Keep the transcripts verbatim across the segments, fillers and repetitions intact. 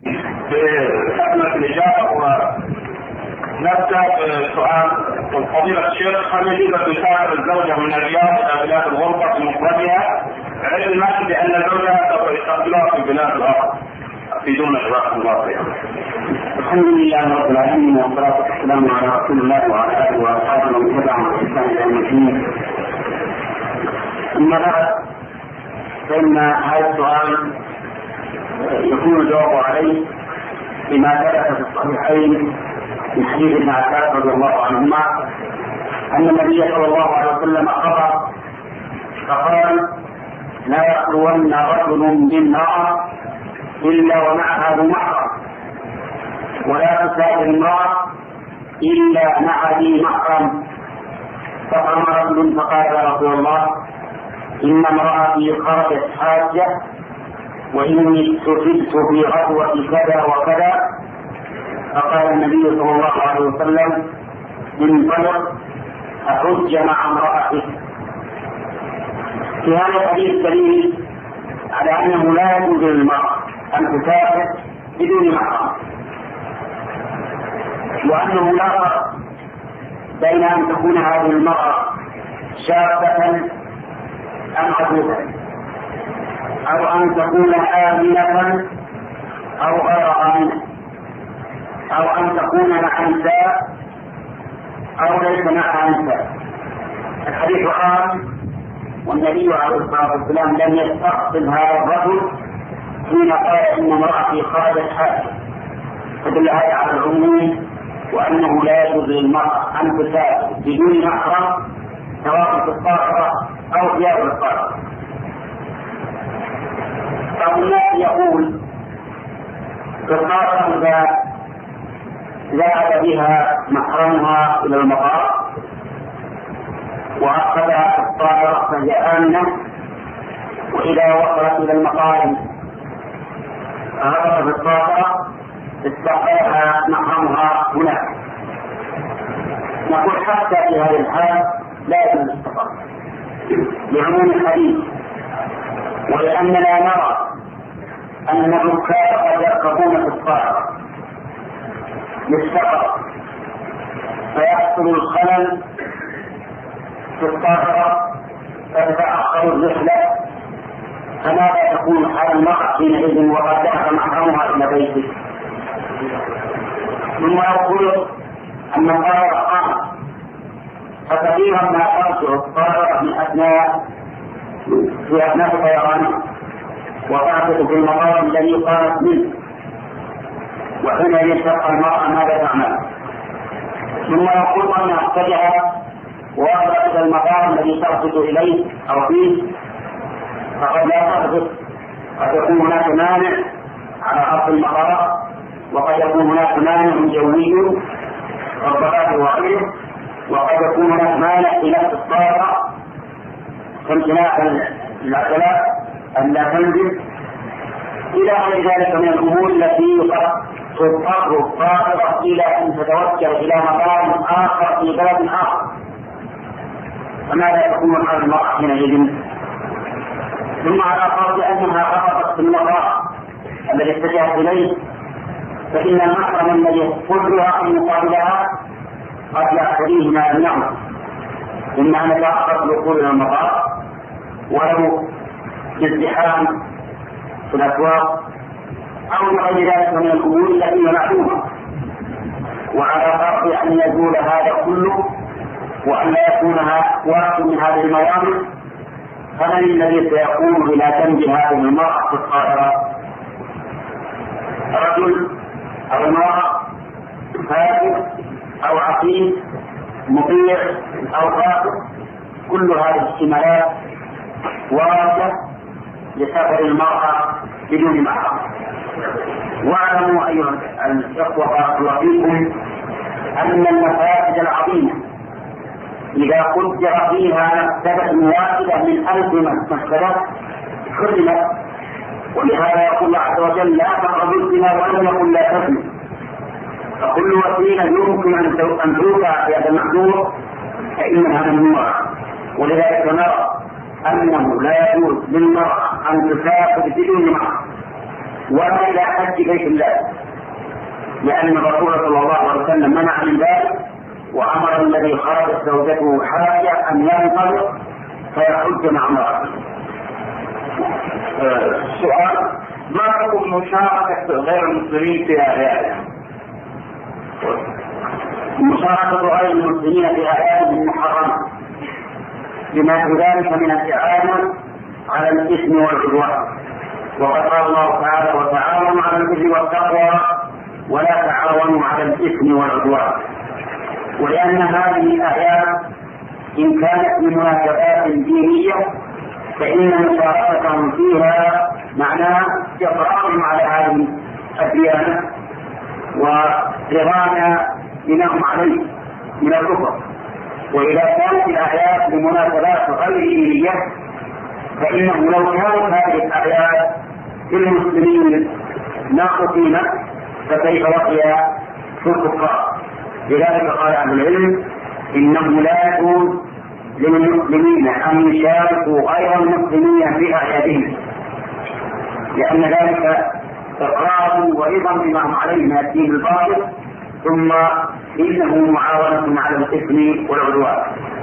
بخدمة الإجابة ونبدأ بسؤال فضيلة الشيخ: هل يجوز تسافر الزوجة من الرياض إلى بلاد الغربة بمفردها علما بأن زوجها سوف يستقبلها في بلاد الأرض؟ أفيدونا جزاكم الله خيرا. الحمد لله رب العالمين والصلاة والسلام على رسول الله وعلى آله وأصحابه ومن تبعهم بإحسان إلى يوم الدين. أما بعد، فإن هذا السؤال يكون الجواب عليه بما ثبت في الصحيحين من حديث ابن عباس رضي الله عنهما أن النبي صلى الله عليه وسلم خطب فقال: لا يخلون رجل بامرأة إلا ومعها ذو محرم، ولا تسافر امرأة إلا مع ذي محرم. فقام رجل فقال: يا رسول الله، إن امرأتي خرجت حاجة وإني استفدت في غزوة كذا وكذا. فقال النبي صلى الله عليه وسلم: انطلق أحج مع امرأتك. في هذا الحديث دليل على أنه لا يجوز للمرأة أن تسافر بدون محرم، وأنه لا فرق بين أن تكون هذه المرأة شابة أم عجوزة، أو أن تكون آمنة أو غير آمنة، أو أن تكون مع نساء أو ليس مع نساء. الحديث عام، والنبي عليه الصلاة والسلام لم يستقبل هذا الرجل حين قال إن امرأتي خرجت حاجة، فدل هذا على العموم، وأنه لا يجوز للمرأة أن تسافر بدون محرم سواء في الطاهرة أو في غير الطاهرة. فالناس يقول في الطاهرة إذا ذهب بها محرمها إلى المطار وأخذها في الطاهرة فهي آمنة، وإذا وصلت إلى المطار هبط في الطاهرة استقبلها محرمها هناك. نقول حتى في هذه الحال لا يجوز السفر لعموم الحديث، ولأننا نرى أن الركاب قد يركبون في الطاهرة للسفر فيحصل الخلل في الطاهرة فتتأخر الرحلة، فماذا تكون حال المرأة حينئذ وقد ذهب محرمها إلى بيته؟ ثم يقول أن الطاهرة قامت، فكثيرا ما ترجع الطاهرة من أثناء في أثناء طيرانها وتعبد في المطار الذي قامت منه، وحينئذ تبقى المرأة ماذا تعمل؟ ثم يقول أنها اتجهت ووصلت إلى المطار الذي ترصد إليه أو فيه، فقد لا ترصد، قد يكون هناك مانع على أرض المطار، وقد يكون هناك مانع جوي كالضباب وغيره، وقد يكون هناك مانع في نفس الطائرة كامتناع العجلات أن لا تنزل إلى غير ذلك من الأمور التي قد تضطر الطائرة إلى أن تتوجه إلى مطار آخر في بلد آخر، فماذا تكون حال المرأة حينئذ؟ ثم على فرض أنها هبطت في المطار الذي اتجهت إليه، فإن المحرم الذي قدرها أن يقابلها قد يعتريه ما يمنعه، إما أن يتأخر الوصول إلى المطار ولو ازدحام في الأسواق أو غير ذلك من الأمور التي معلومة. وعلى فرض أن يزول هذا كله وأن لا يكون واحد من هذه الموانع، فمن الذي سيقوم إلى جنب هذه المرأة في الطائرة؟ رجل أو امرأة، فاسق أو عقيم، مطيع أو فاسق، كل هذه الاحتمالات واردة لسفر المرأة بدون محرم. واعلموا أيها الإخوة بارك الله فيكم أن المفاسد العظيمة إذا قدر فيها مفسدة واحدة من ألف مفسدة خرمت، ولهذا يقول الله عز وجل: لا تقربوا الزنا ولم يقل لا تزنوا. فكل وسيلة يمكن أن توقع في هذا المحظور فإنها ممنوعة، ولذلك نرى أنه لا يجوز للمرأة أن تسافر بدون محرم ولا إلى حج بيت الله، لأن الرسول صلى الله عليه وسلم منع من ذلك وأمر الذي خرجت زوجته حاجة أن ينطلق فيحج مع امرأته. سؤال: ما حكم مشاركة غير المسلمين في أعيادهم؟ مشاركة غير المسلمين في أعيادهم محرمة لما في ذلك من الإعانة على الإثم والعدوان، وقد قال الله تعالى: وتعاونوا على البر والتقوى ولا تعاونوا على الإثم والعدوان. ولأن هذه الآيات إن كانت بمناسبات دينية فإن مشاركتهم فيها معناه إقرارهم على هذه الديانة ورضانا بما هم عليه من الكفر. وإذا كانت الآيات بمناسبات غير دينية فإنه لو كانت هذه الآيات للمسلمين ناقصين فكيف بقي في الكفار؟ لذلك قال أهل العلم: إنه لا يجوز للمسلمين أن يشاركوا غير المسلمين في أعيادهم، لأن ذلك إقرار ورضا بما هم عليه من الدين الباطل، ثم إنه معاونة على الإثم والعدوان.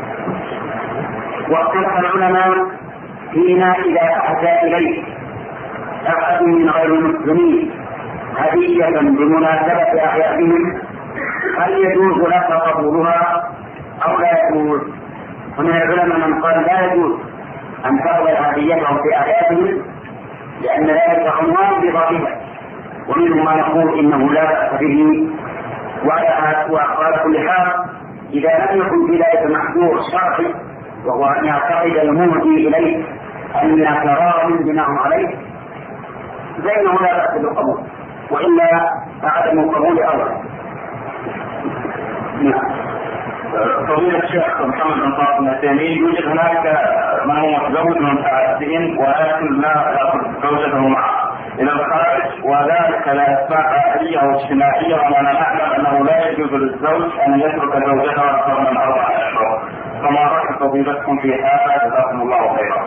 واختلف العلماء فيما إذا أهدى إليه أحد من غير المسلمين هدية بمناسبة أعيادهم هل يجوز لك قبولها أو لا يجوز؟ ومن العلماء من قال لا يجوز أن تقبل هديتهم في أعيادهم لأن ذلك عنوان بضابطه، ومنهم ما يقول إنه لا بأس به. وعلى كل حال إذا لم يكن في ذلك محذور شرعي وهو أن يعتقد المهدي إليه أن كرام بناء عليه فإنه لا بأس بالقبول، وإلا فعدم القبول أولى. فضيلة الشيخ محمد بن قاسم التيمي: يوجد هناك من هو متزوج من متعددين ولكن لا يأخذ زوجته معه إلى الخارج، وذلك لأسباب عائلية أو اجتماعية، وأنا نعلم أنه لا يجوز للزوج أن يترك زوجته أكثر من أربعة أشهر، فما رأي فضيلتكم في هذا؟ جزاكم الله خيرا.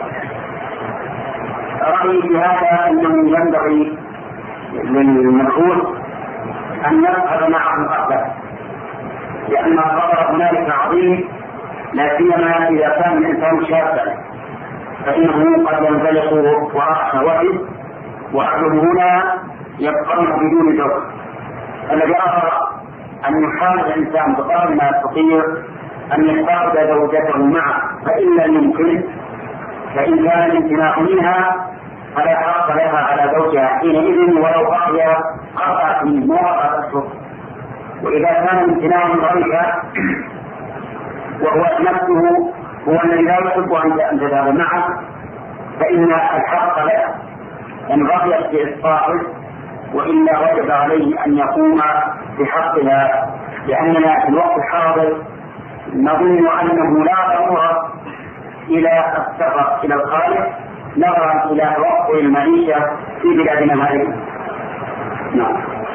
رأيي في هذا أنه ينبغي للمسؤول أن يذهب معه قبله، لأن الخطر هنالك عظيم، لا سيما إذا كان الإنسان شابا فإنه قد ينزلق وراء شهوته، وأهله هنا يبقون بدون زوج. الذي أرى أن يحاول الإنسان بقدر ما يستطيع أن يستعد زوجته معه، فإن لم يمكن فإن كان الامتناع منها فلا حق لها على زوجها حينئذ ولو بقي أربع سنين وأربعة أشهر. وإذا كان الامتناع ضعيفا وهو نفسه هو الذي لا يحب أن تذهب معه فإن الحق له إن رضيت بإسقاطه، وإلا وجب عليه أن يقوم بحقها، لأننا في الوقت الحاضر نظن أنه لا ضرورة إلى السفر إلى الخارج نظرا إلى وقت المعيشة في بلادنا هذه. نعم.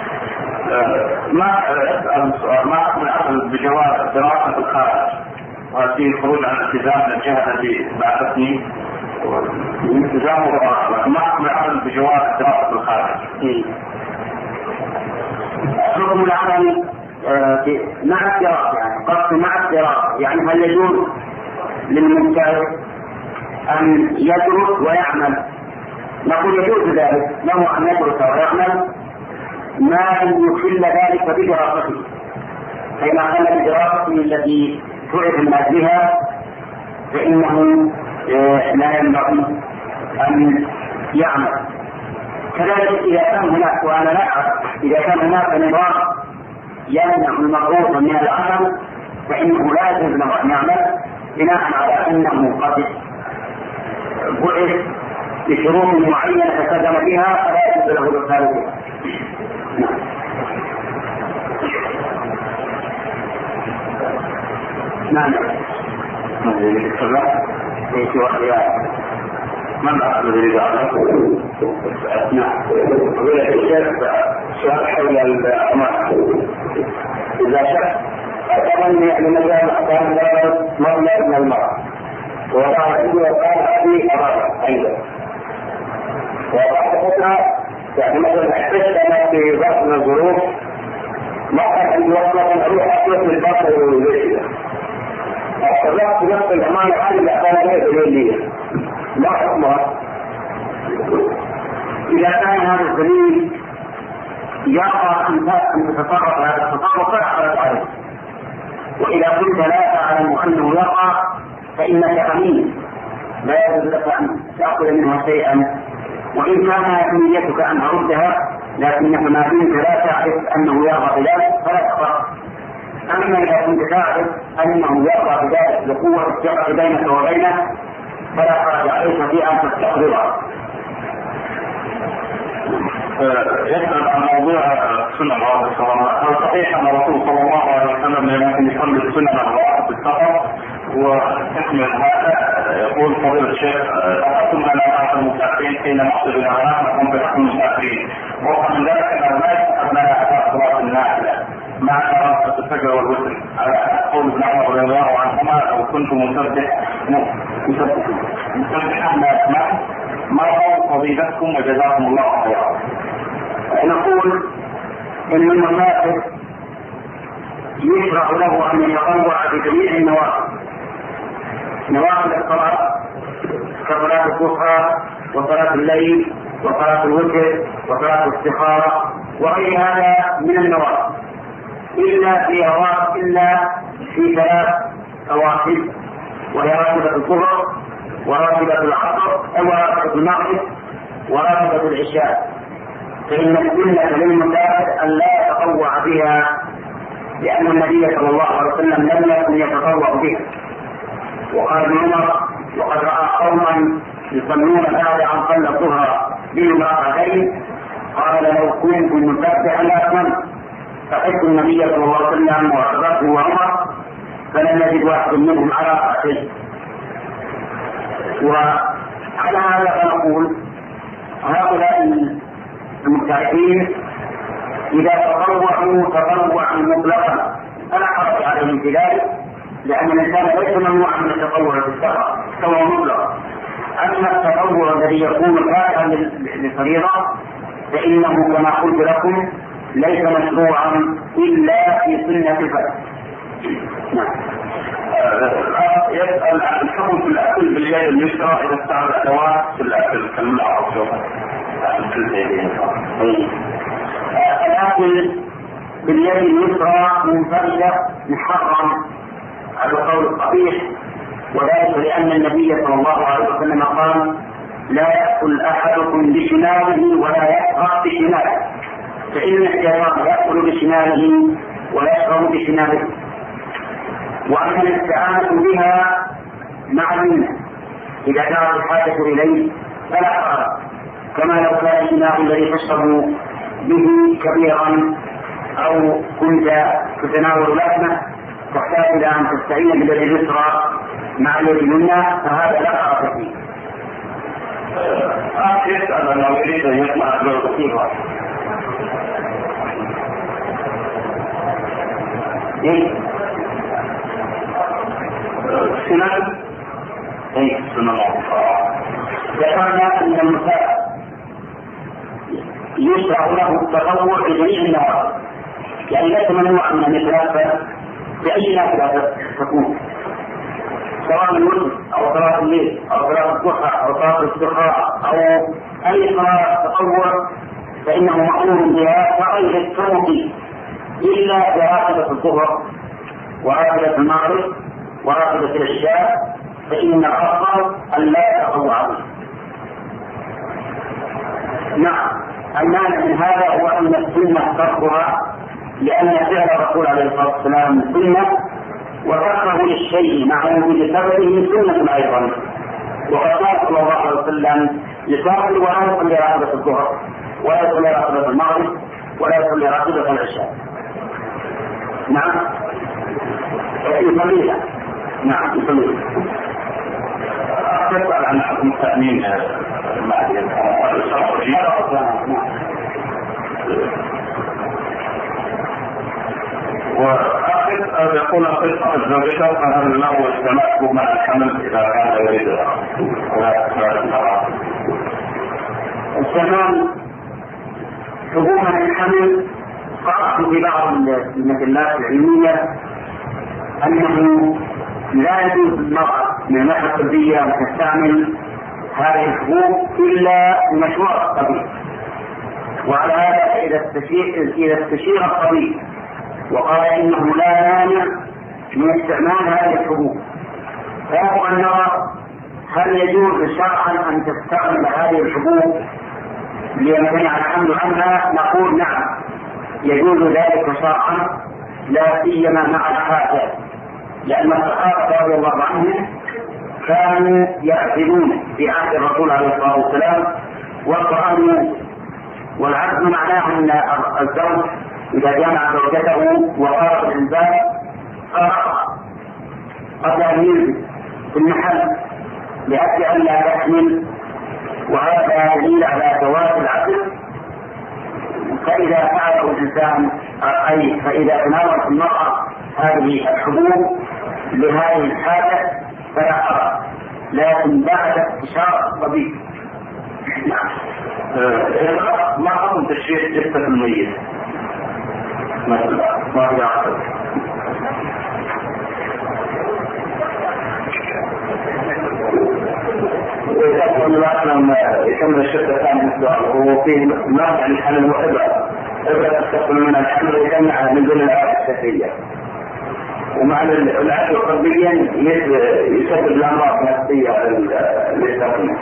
ما أسأل سؤال: ما حكم الأخذ بجواز الدراسة في الخارج وهل فيه خروج عن الالتزام من الجهة التي بعثتني؟ الالتزام والدراسة، ما حكم الأخذ بجواز الدراسة في الخارج؟ حكم العمل مع الدراسة، يعني قصد مع الدراسة، يعني هل يجوز للمبتدئ أن يدرس ويعمل؟ نقول يجوز ذلك له أن يدرس ويعمل ما يخل ذلك بدراسته، فإذا خل بدراسته التي تعرف الناس بها فإنه لا ينبغي أن يعمل. كذلك إذا كان هناك، وأنا لا أعرف، إذا كان هناك نظام يمنع المغروض من العمل فإنه لا يجوز له أن يعمل بناء على أنه قد بعث بشروط معينة تقدم بها فلا يجوز له الإدخال بها. نعم. ليس وحياه من أخذ الرجال؟ نعم. سؤال حول الأمر: إذا شخص أتمنى لمجال أحكام مولى من المرأة ووضع عنده وقال أبي أراد أيضا، وبعد فترة يعني مثلا احتجت انا في ظرف من الظروف مثلا عندي وصلة اروح اطلق للبصر والوزير اطلقت نفس الامانة هذه اللي اقام بها الدليل ما حكمها؟ اذا كان هذا الدليل يرى ان تتطرق هذا التطرق فلا حرج عليه، واذا كنت لا تعلم انه يقع فانك امين لا يجوز لك ان تاخذ منها شيئا، وان كان نيتك ان اردها لكنك ما دمت لا تعرف انه يرضى بذلك فلا تقرا. اما اذا كنت تعرف انه يرضى بذلك لقوه الثقه بينك وبينه فلا حرج عليك في ان تستحضرها. يسأل عن موضوع سنة الراتب الصلاة، هل صحيح أن الرسول صلى الله عليه وسلم يمكن يصلي السنة الراتب في السفر؟ وتكمل هذا يقول فضيلة الشيخ كنا نعرف المسافرين حين نقصد إلى هناك نكون بنحن المسافرين، وفق من ذلك أن لا يستحب لنا أداء صلاة النافلة مع قراءة الفجر والوتر على قول ابن عمر رضي الله عنهما لو كنت مسبح مسبحا ما أسمع ما هو فضيلتكم وجزاكم الله خيرا. نقول ان المسافر يشرع له ان يتطوع بجميع النوافل، نوافل الصلاه كصلاه الضحى وصلاه الليل وصلاه الوتر وصلاه الاستخاره وغير هذا من النوافل، الا في رواتب الا في ثلاث رواتب، وهي راتبه الظهر وراتبه العصر وراتبه المغرب وراتبه العشاء، فإن السنة للمسافر أن لا يتطوع بها، لأن النبي صلى الله عليه وسلم لم يكن يتطوع بها. وقال ابن عمر وقد رأى قوما يصلون هذا عن صلى الظهر بهما ركعتين قال لو كنت مسبحا لأتممت، فحث النبي صلى الله عليه وسلم وأبو وعمر فلم يجد واحد منهم على ركعتين. وعلى هذا فنقول هؤلاء المبتدئين إذا تطوعوا تطوعا مطلقا فلا حرج عليهم في ذلك، لأن الإنسان ليس ممنوعا من التطوع في السفر سواء مطلقا. أما التطوع الذي يكون تابعا للفريضة فإنه كما قلت لكم ليس مشروعا إلا في سنة الفجر. يسأل عن الحكم في الأكل باليد اليسرى إذا استعمل أدوات في الأكل كالملعقة الأكل باليد اليسرى منفردة محرم على القول الصحيح، وذلك لأن النبي صلى الله عليه وسلم قال لا يأكل أحدكم بشماله ولا يشرب بشماله، فإن الشيطان يأكل بشماله ويشرب بشماله. وأما الاستعانة بها مع اليمنى إذا كانت الحاجة إليه فلا حرج، كما لو كان الإناء الذي تشرب به كبيرا أو كنت تتناول لحمه تحتاج إلى أن تستعين باليد اليسرى مع اليد اليمنى فهذا لا حرج فيه. يسأل أنه يريد أن يسمع بالرسول سنن أي سنن ذكرنا أن المسافر يشرع له التطوع بجميع النوافل، يعني ليس ممنوعا من النافلة بأي نافلة تكون سواء الوتر أو صلاة الليل أو صلاة الضحى أو صلاة الاستخارة أو أي صلاة تطوع فإنه مأمور بها كغير الشروط إلا براتبة الظهر وراتبة المغرب وراتبة العشاء، فإن الأفضل أن لا يتطوع به. نعم، المعنى من هذا هو أن السنة تركها، لأن فعل الرسول عليه الصلاة والسلام سنة، وتركه للشيء مع وجود سببه سنة أيضا. وقد قال صلى الله عليه وسلم يصلي ولا يصلي راتبة الظهر ولا يصلي راتبة المغرب ولا يصلي راتبة العشاء. نعم يصليها. نعم يصليها. تسأل عن حكم التأمين وآخر يقول قصة الزوجة فهل له التمسك مع الحمل إذا كان يريدها؟ الزمان حبوب الحمل قرأت في بعض المجلات العلمية أنه لا يجوز للمرأة من الناحية الطبية أن تستعمل هذه الحبوب إلا بمشروع الطبيب. وعلى هذا إذا استشير إذا استشير الطبيب وقال إنه لا مانع من استعمال هذه الحبوب، فيجب أن نرى هل يجوز شرعا أن تستعمل هذه الحبوب ليمتنع الحمل عنها؟ نقول نعم يجوز ذلك شرعا، لا سيما مع الحاجة، لأن الصحابة رضي الله عنهم كانوا يعزلون في عهد الرسول عليه الصلاة والسلام والقرآن. والعزل معناه أن الزوج إذا جامع زوجته وقارب الإنسان قرأ قبل أن ينزل في المحل لأجل أن لا تحمل، وهذا دليل على جواز العزل. فإذا فعله الإنسان أي فإذا تناولت المرأة هذه الحبوب لهذه الحاجة فلا حرج، لكن بعد استشارة الطبيب. نعم. ما حكم تشريح جثة الميت؟ مثلا ما في عقل. ويقول لما يكمل الشركة ثاني السؤال هو في نوع عن الحمل وإبرة إبرة تستقبل من الحمل ويجمع من دون العادة الشهرية، ومع العادة الطبية يسبب الأمراض النفسية للإنسان.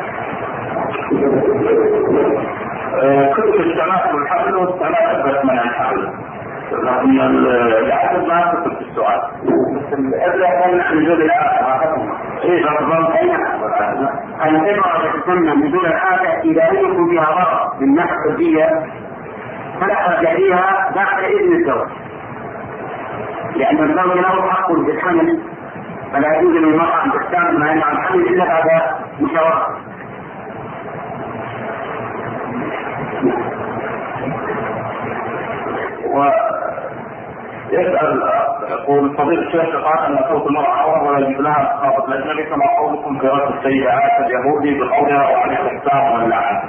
كنت استعمال الحمل واستعمال أكبر من الحمل، لكن العدد ما كنت في السؤال. الإبرة تمنع من دون العادة. إيه غضبان الإبرة تسمى من دون العادة إذا لم يكن فيها ضرر من ناحية الطبية فلا حرج فيها بعد إذن الزوج، لأن الزوج له حق في الحمل، فلا يجوز للمرأة أن تستعمل ما يمنع الحمل إلا بعد مشاورة. ويسأل يقول فضيلة الشيخ قال أن صوت المرأة عورة ولا يجوز لها خاطب الأجنبي، كما قولكم في رد السيدة عائشة اليهودي بقولها وعليه السلام واللعنة.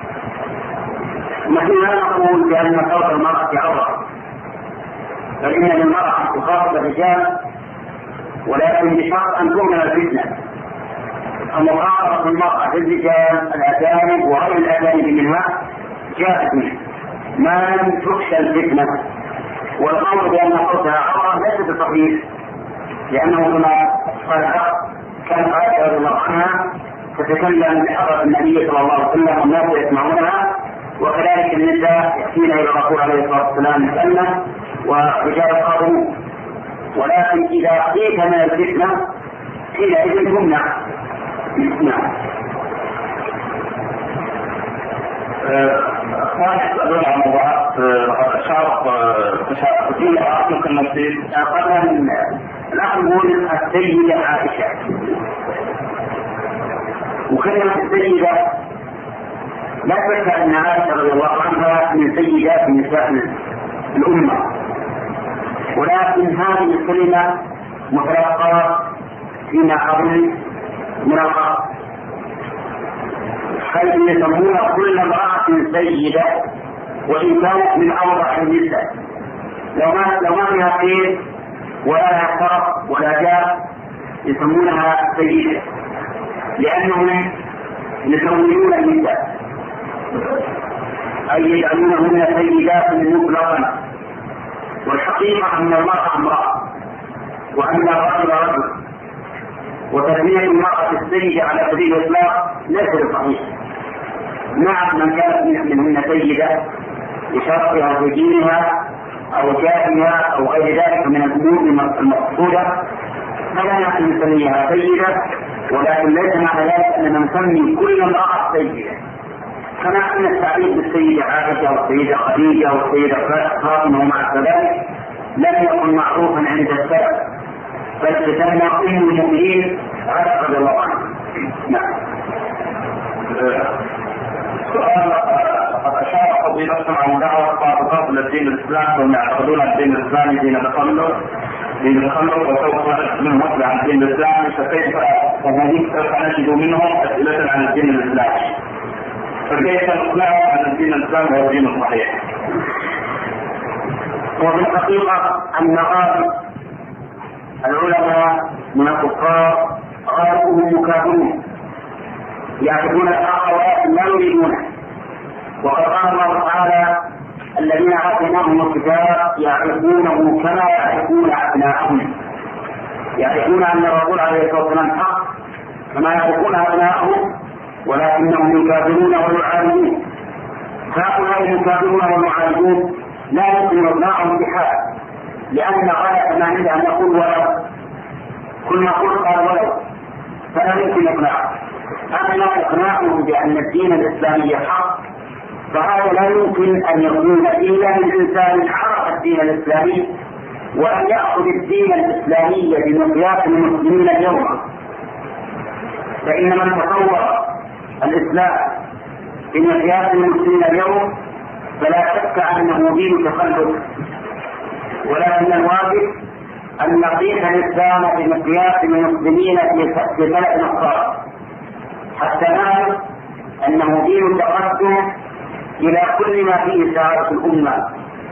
نحن لا نقول بأن صوت المرأة عورة، بل إن المرأة تخاطب الرجال ولكن بشرط أن تؤمن الفتنة. فمخاطبة المرأة للرجال الأجانب وغير الأجانب منها جائز ما لم تخشى الفتنة. والقول بأن صوتها عورة ليس بصحيح، لأنه كما قال كان عائشة رضي الله عنها تتكلم بحضرة النبي صلى الله عليه وسلم والناس يسمعونها، وكذلك النساء يأتين إلى الرسول عليه الصلاة والسلام يسألن ورجال قادمون، ولكن إذا خيف من الفتنة حينئذ تمنع. نعم. أخوان يسألون عن موضوعات شرط تشاركين رأسك النفسي. قبل الأخ يقول السيدة عائشة، وكلمة السيدة لا شك أن عائشة رضي الله عنها من سيدات نساء الأمة، ولكن هذه الكلمة متلقى فيما أظن من الخاص، حيث يسمون كل امرأة سيدة وإن كانت من أوضح النساء، لو ما لو ما فيها خير ولا لها شرف ولا جاه يسمونها سيدة، لأنهم يسمون النساء أي يجعلونهن سيدات مطلقا. والحقيقة أن المرأة امرأة وأن الرجل رجل، وتسمية المرأة السيدة على سبيل الإطلاق ليس بصحيح. نعم من كانت منهن سيدة بشرفها ودينها أو جاهها أو غير ذلك من الأمور المقصودة فلا نحن نسميها سيدة، ولكن ليس معنى ذلك أننا نسمي كل امرأة سيدة، كما أن التعريف بالسيدة عائشة والسيدة خديجة والسيدة فاطمة ومع ذلك لم يكن معروفا عند السلف، بل تسمى أم المؤمنين عائشة رضي الله عنها. نعم. سؤال أشار فضيلتكم عن دعوة بعض الدين الإسلامي وهم يعتقدون الدين الإسلامي دين تخلف دين تخلف وسوف نعرف منهم أسئلة عن الدين الإسلامي، فكيف نجد منهم أسئلة عن الدين الإسلامي؟ فكيف نقنعهم عن الدين الإسلامي هو الدين الصحيح؟ وفي الحقيقة أن غالب العلماء من الكفار غالبهم مكافرون يعرفون الحق ولكن لا يريدونه. وقد قال الله تعالى: الذين آتيناهم الكتاب يعرفونه كما يعرفون أبناءهم. يعرفون أن الرسول عليه الصلاة والسلام حق كما يعرفون أبناءهم، ولكنهم يكافرون ويعاندون. هؤلاء المكافرون والمعاندون لا يمكن إقناعهم بحال، لأن غاية ما عند أن يقول ولو، كل ما قل قال ولو، فلا يمكن إقناعه. أما إقناعهم بأن الدين الإسلامي حق فهذا لا يمكن أن يكون إلا من إنسان عرف الدين الإسلامي وأن يأخذ الدين الإسلامي بمقياس المسلمين اليوم. فإن من تصور الإسلام بمقياس المسلمين اليوم فلا شك أنه دين تخلف، ولكن الواجب أن نقيس الإسلام بمقياس المسلمين في بلد النصارى حتى نعرف أنه دين تقدم إلى كل ما فيه سعادة الأمة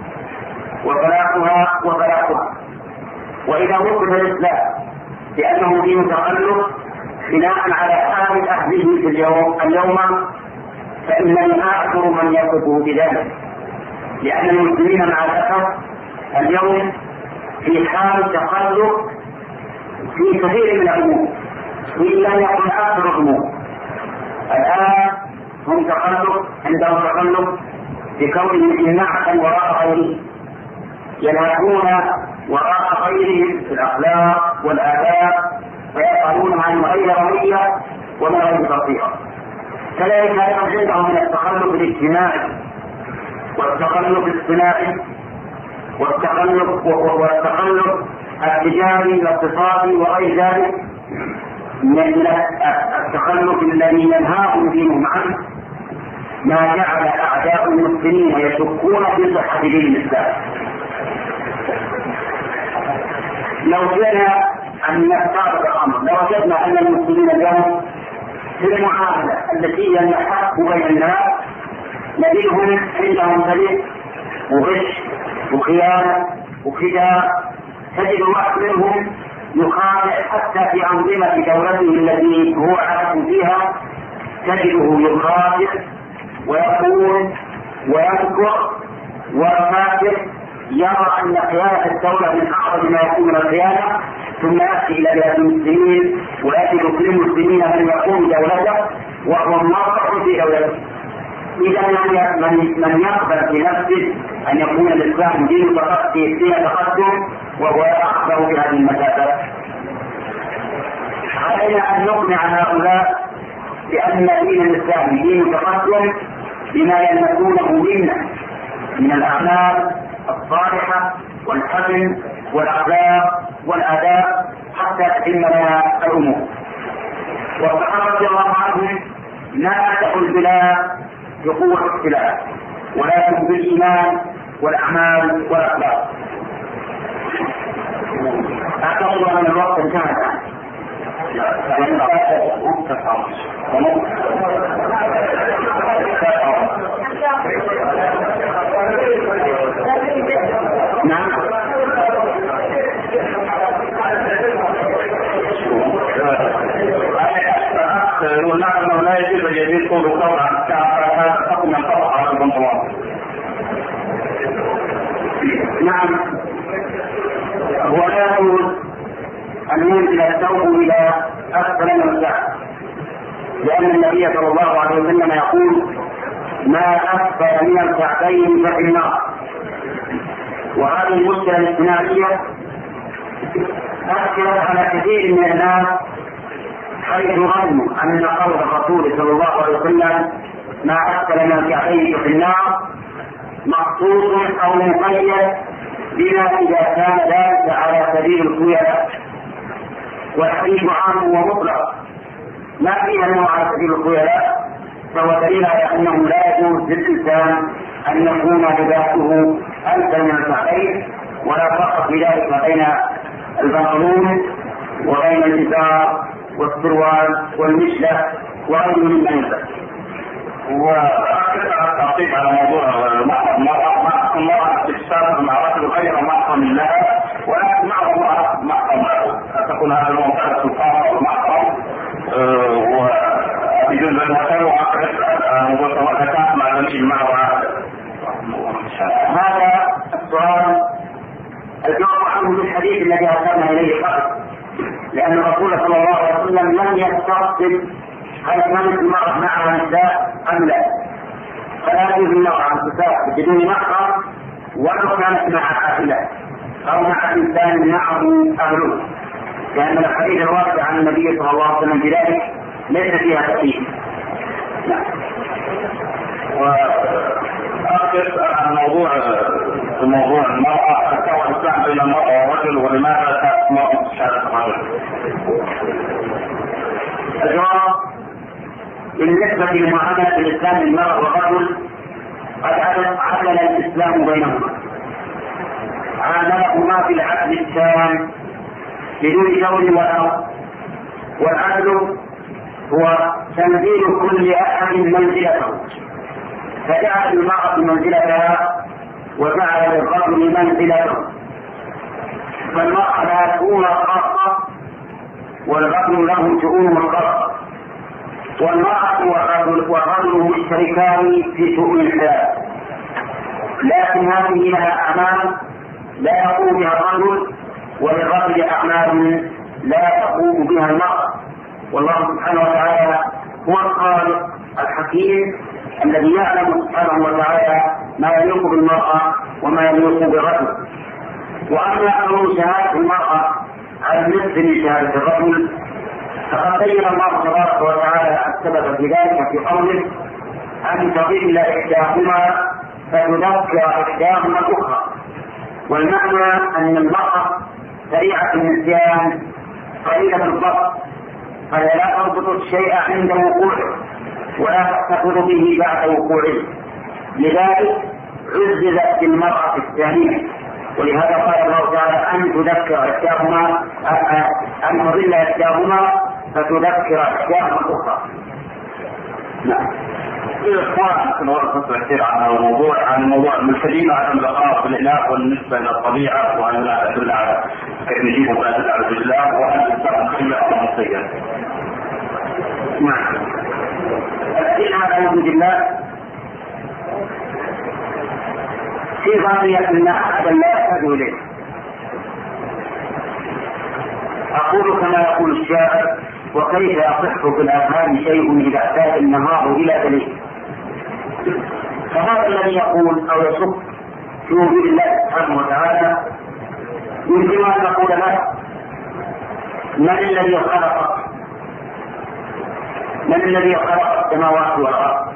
وفلاحها وفلاحها. وإذا وصف الإسلام بأنه دين تخلف بناء على حال أهله في اليوم اليوم فإنني أعذر من يصفه بذلك، لأن المسلمين مع الأسف اليوم في حال تخلف في كثير من الأمور، وإن لم يكن أكثر الأمور. الآن هم تخلف عندهم تخلف بكونهم إماعة وراء غيرهم، يلهثون وراء غيرهم في الأخلاق والآداب ويفعلون عن غير روية ومن غير بصيرة. كذلك أيضا عندهم من التخلف الاجتماعي والتخلف الصناعي والتخلف والتخلف التجاري والاقتصادي وغير ذلك من التخلف الذي ينهاهم دينهم عنه، ما جعل أعداء المسلمين يشكون في صحة دين الإسلام. لو جئنا أن نستعرض الأمر لوجدنا أن المسلمين اليوم في المعاملة التي ينحق بين الناس نجدهم عندهم كذب وغش وخيانة وخداع. تجد واحد منهم يخادع حتى في أنظمة دولته التي هو عايش فيها، تجده يخادع ويقول ويذكر ويفاكر، يرى أن خيانة الدولة من أعظم ما يكون من الخيانة، ثم يأتي إلى بلاد المسلمين ويجد كل المسلمين من يقوم دولته وهو مرتبط في دولته. إذا من من يقبل في نفسه أن يكون الإسلام دين تقدم وهو أخبر في هذه المسافة، علينا أن نقنع هؤلاء بأن دين الإسلام دين تقدم بما يلمسونه منا من الأعمال الصالحة والحزم والأخلاق والآداب حتى تتم لنا الأمور. والصحابة رضي الله عنهم لا أتوا البلاد بقوة السلاح ولكن بالإيمان والأعمال والأخلاق. أعتقد أن الوقت انتهى. نعم. ونحن لا يجب أن يجب بالطبع حكم الطبع على البنطلون. نعم. ولا يجوز أن ينزل الثوب إلى أسفل من الكعب، لأن النبي صلى الله عليه وسلم يقول: ما أسفل من الكعبين ففي النار. وهذه المشكلة الاجتماعية أثرت على كثير من الناس، حيث ظنوا أن قول الرسول صلى الله عليه وسلم ما أسفل من الكعبين في النار مخصوص أو مقيد بما إذا كان ذلك على سبيل الخيلاء، والحديث عام ومطلق ما فيه أنه على سبيل الخيلاء، فهو دليل على أنه لا يجوز للإنسان أن يكون لباسه أسفل من الكعبين، ولا فرق في ذلك بين البنطلون وبين الإزار والسروال والمشلة وغيره مما يلبس. وأخذ التعقيب على موضوع المرأة المرأة تشتغل مع رجل غير يمشي معه. هذا السؤال الجواب عنه في الحديث الذي أرسلنا إليه قبل، لأن الرسول صلى الله عليه وسلم لم يستفصل هل كانت المرأة معها نساء أم لا، فلا يجوز المرأة أن تسافر بدون محرم ولو كانت مع عائلة أو مع إنسان معه أهله، لأن الحديث الوارد عن النبي صلى الله عليه وسلم بذلك ليس فيها تأثير. وأخذ عن موضوع موضوع المرأة التوازن الإسلام بين المرأة والرجل، ولماذا كانت المرأة تشارك الرجل؟ الجواب بالنسبة لمعاملة الإسلام للمرأة والرجل قد عدل الإسلام بينهما، عاملهما في العدل التام بدون جور ولا نقص، والعدل هو تنزيل كل أحد منزلته، فجعل المرأة منزلتها وجعل للرجل منزلته، فالمرأة لها شؤون خاصة والرجل له شؤون خاصة، والمرأة والرجل مشتركان في شؤون الحياة، لكن هذه لها أعمال لا يقوم بها الرجل، وللرجل أعمال لا تقوم بها المرأة. والله سبحانه وتعالى هو الخالق الحكيم الذي يعلم سبحانه وتعالى ما يليق بالمرأة وما يليق بالرجل. وأما أمر شهادة المرأة على النصف من شهادة الرجل فقد بين الله تبارك وتعالى السبب في ذلك في قوله أن تضل إحداهما فتذكر إحداهما الأخرى، والمعنى أن المرأة سريعة النسيان قليلة الضبط، فهي لا تضبط الشيء عند وقوعه ولا تأخذ به بعد وقوعه، لذلك عززت بالمرأة الثانية. ولهذا قال الله تعالى أن تذكر إحداهما أن تضل إحداهما فتذكر إحداهما الأخرى. نعم. الإخوان سنورد كثير عن هذا الموضوع، عن موضوع المسلمين عن البقاء في الإله والنسبة إلى الطبيعة، وأن لا أدل على كيف نجيب وأدل على الإله، وأن الإنسان خير أو مصير. نعم. الأدلة على وجود الله في ظاهرية أن أحدا لا يحتاج إليه. أقول كما يقول الشاعر: وكيف يصح في الأذهان شيء إذا احتاج النهار إلى دليل. فهذا الذي يقول أو يشك في وجود الله سبحانه وتعالى يمكن أن نقول له: من الذي خلق من الذي خلق السماوات والأرض؟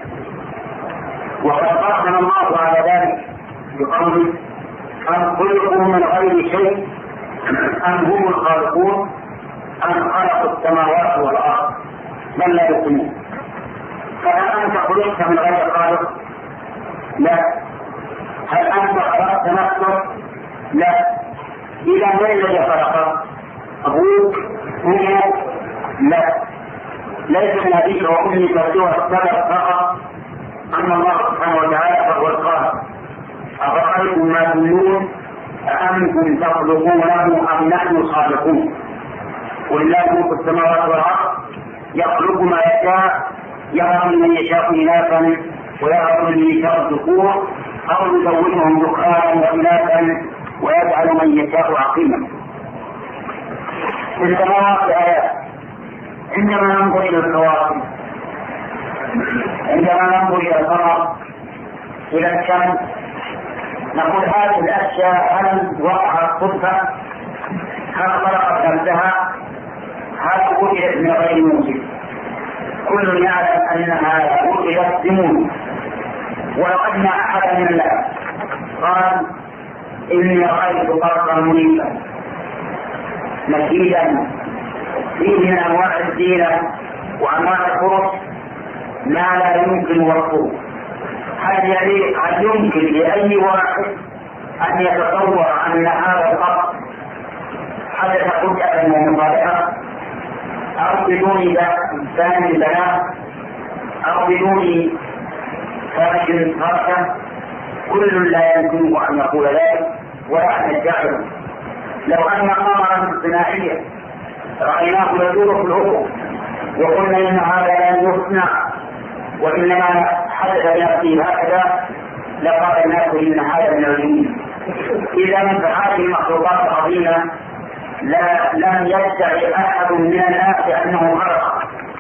وقد قسم الله على ذلك بقوله: أم خلقوا من غير شيء أم هم الخالقون أم خلقوا السماوات والأرض بل لا يؤمنون. فهل أنت خلقت من غير خالق؟ لا. هل أنت خلقت نفسك؟ لا. إذا من الذي خلقك؟ أبوك؟ أمك؟ لا. ليس من أبيك وأمك سوى السبب فقط، أما الله سبحانه وتعالى فهو الخالق. أفرأيتم ما تمنون أأنتم تخلقونه أم نحن الخالقون؟ ولله ملك السماوات والأرض يخلق ما يشاء، يهب من يشاء إناثا ويهب من يشاء الذكور أو يزوجهم ذكرانا وإناثا ويجعل من يشاء عقيما. في السماوات آيات. عندما ننظر إلى الكواكب، عندما ننظر إلى القمر، إلى الشمس، نقول هذه الأشياء هل وقعت صدفة؟ هل خلقت نفسها؟ هل وجدت من غير موجب؟ كل يعلم أنها وجدت بموجب. ولو أن أحدا من الله قال: إني رأيت قصرا منيبا مكيدا فيه من أنواع الزينة وأنواع الفرش ما لا يمكن وصفه، هل هل يمكن لأي واحد أن يتصور أن هذا القصر حدث فجأة من المصالحة أو بدون ثاني البنات أو بدون خارج فرشة؟ كل لا يمكن أن يقول ذلك ولا أن يدعيه. لو أن قمرا صناعيا رأيناه يدور في الأفق وقلنا إن هذا لن يصنع وإنما حدث بنفسه هكذا لقال الناس إن هذا من الجنون. إذا فهذه المخلوقات العظيمة لا لم يدعي أحد من الناس أنه خلقها،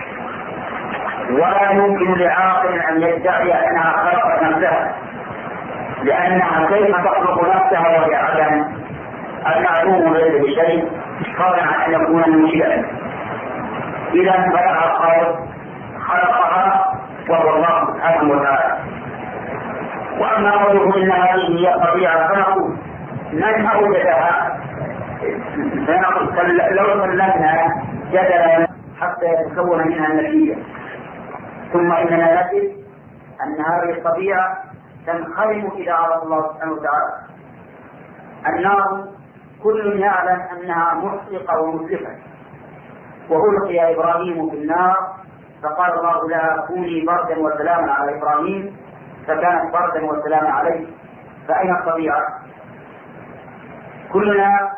ولا يمكن لعاقل أن يدعي أنها خلقت نفسها، لأنها كيف تخلق نفسها وهي عدم؟ المعلوم ليس بشيء قال عن أن يكون منشئا. إذا فلها الخالق خلقها وهو الله سبحانه وتعالى. وأما قوله إن هذه هي الطبيعة فنقول من أوجدها؟ لو سلمنا جدلا حتى يتكون منها النتيجة، ثم إننا نجد أن هذه الطبيعة تنخرم إذا أراد الله سبحانه وتعالى. النار كل يعلم أنها محرقة ومسلفة، وألقي إبراهيم في النار فقال الله لها كوني بردا وسلاما على إبراهيم فكانت بردا وسلاما عليه. فأين الطبيعة؟ كلنا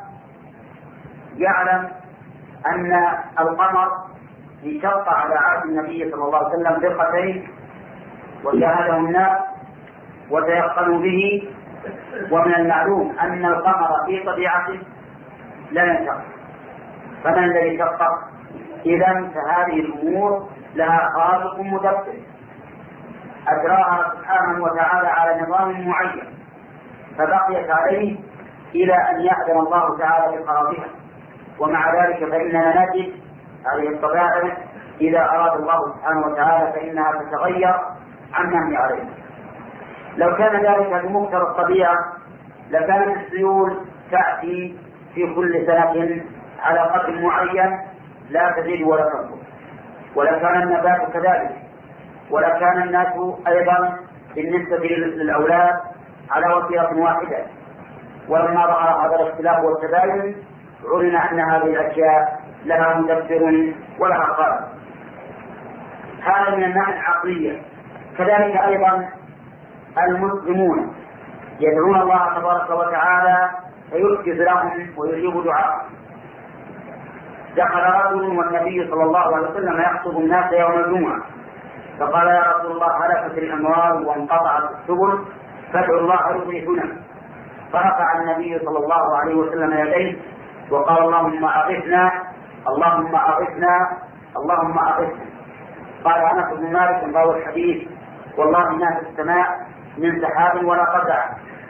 يعلم أن القمر انشق على عهد النبي صلى الله عليه وسلم فرقتين وشاهده الناس وتيقنوا به، ومن المعلوم أن القمر في طبيعته لا ينشق، فمن الذي شقق؟ إذا فهذه الأمور لها خالق مدبر أجراها سبحانه وتعالى على نظام معين فبقيت عليه إلى أن يأذن الله تعالى بقرارها. ومع ذلك فإننا نجد هذه الطبائع إذا أراد الله سبحانه وتعالى فإنها تتغير عما هي عليه. لو كان ذلك بمقتضى الطبيعة لكانت السيول تأتي في كل سنة على قدر معين لا تزيد ولا تنقص، ولكان النبات كذلك، ولكان الناس أيضا بالنسبة للأولاد على وتيرة واحدة. ولما ظهر هذا الاختلاف والتباين علم أن هذه الأشياء لها مدبر ولها خالق. هذا من الناحية العقلية. كذلك أيضا المسلمون يدعون الله تبارك وتعالى فيحجز لهم ويجيب دعاءهم. دخل رجل والنبي صلى الله عليه وسلم يخطب الناس يوم الجمعة فقال يا رسول الله هلكت الأموال وانقطعت السبل فادعوا الله يغيثنا. فرفع النبي صلى الله عليه وسلم يديه وقال اللهم أغثنا اللهم أغثنا اللهم أغثنا. قال أنس بن مالك راوي الحديث والله ما في السماء من سحاب ولا قطع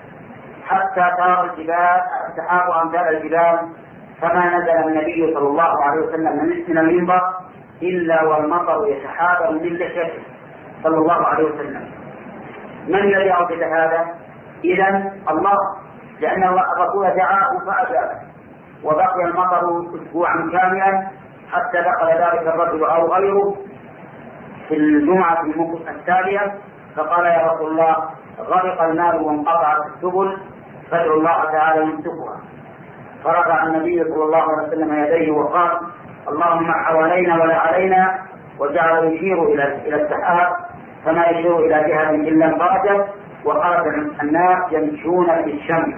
حتى ترى الجبال السحاب أمثال الجبال، فما نزل النبي صلى الله عليه وسلم من المنبر إلا والمطر يتحابر من لحيته صلى الله عليه وسلم. من الذي أوجد هذا؟ إذن الله، لأن الرسول دعاه فأجاب، وبقي المطر أسبوعا كاملا حتى دخل ذلك الرجل أو غيره في الجمعة التالية فقال يا رسول الله غرق المال وانقطعت السبل فادعوا الله تعالى يمسكها. فرفع النبي صلى الله عليه وسلم يديه وقال اللهم حوالينا ولا علينا، وجعل يشير إلى السحاب فما يشير إلى جهة إلا انفرجت وخرج الناس يمشون في الشمس.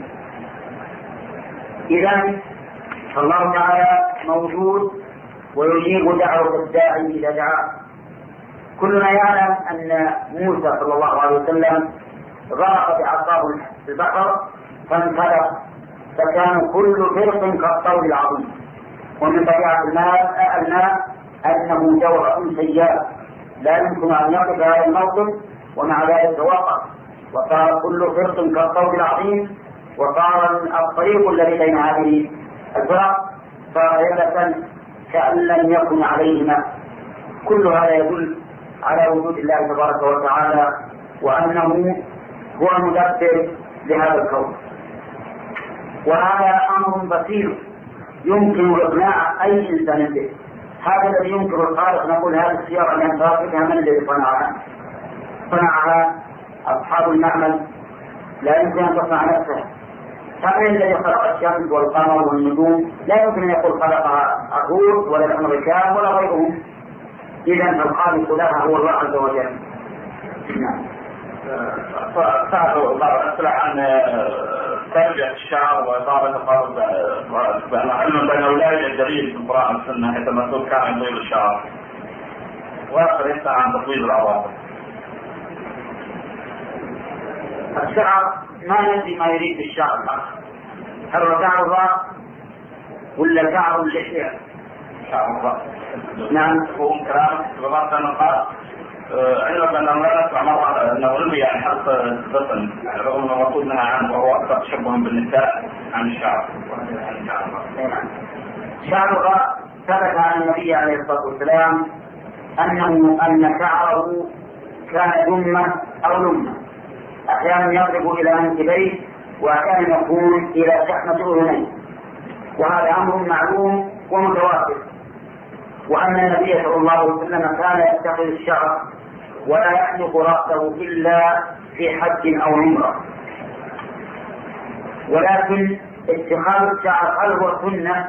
إذن فالله تعالى موجود ويجيب دعوة الداعي إذا دعاه. كلنا يعلم أن موسى صلى الله عليه وسلم غرق بعصاه في البحر فانفلق فكان كل فرق كالطول العظيم. ومن طبيعة الماء الماء أنه جوهر سيال لا يمكن أن يقف هذا الموقف، ومع ذلك وقف وصار كل فرق كالطول العظيم، وصار الطريق الذي بين هذه الفرق صار يبسا كأن لم يكن عليه ماء. كل هذا يدل على وجود الله تبارك وتعالى وأنه هو المدبر لهذا الكون. وهذا أمر بسيط يمكن إقناع أي إنسان به. هذا الذي يمكن الخالق نقول هذه السيارة أن ينتظرها من الذي صنعها؟ صنعها أصحاب المعمل، لا يمكن أن تصنع نفسها. فمن الذي خلق الشمس والقمر والنجوم؟ لا يمكن أن يقول خلقها الروس ولا الأمريكان ولا غيرهم. إذن الخالق لها هو الله عز وجل. نعم. سألوا بعض الأسئلة عن تربية الشعر وإصابة القرض علما بين أولاد الدليل في القرآن والسنة حيث المسؤول كان يطيل الشعر، وآخر يسأل عن تطويل العواطف. الشعر ما ندري ما يريد بالشعر، هل هو شعر الرأس ولا شعر اللحية؟ شعر الرأس. نعم. هو كلام غلط أنا قال علما أن لا نسمع مرة أنه رمي عن حلق البطن رغم أنه مقصود منها عنه وهو أكثر تشبها بالنساء عن الشعر. شعر الرأس ثبت عن النبي عليه الصلاة والسلام أنه أن شعره كان جمة أو لمة، أحيانا يضرب إلى منكبيه وأحيانا يكون إلى شحمة أذنيه، وهذا أمر معلوم ومتواتر. وأن النبي صلى الله عليه وسلم كان يتخذ الشعر ولا يحلق رأسه إلا في حج أو عمرة. ولكن اتخاذ الشعر هل هو سنة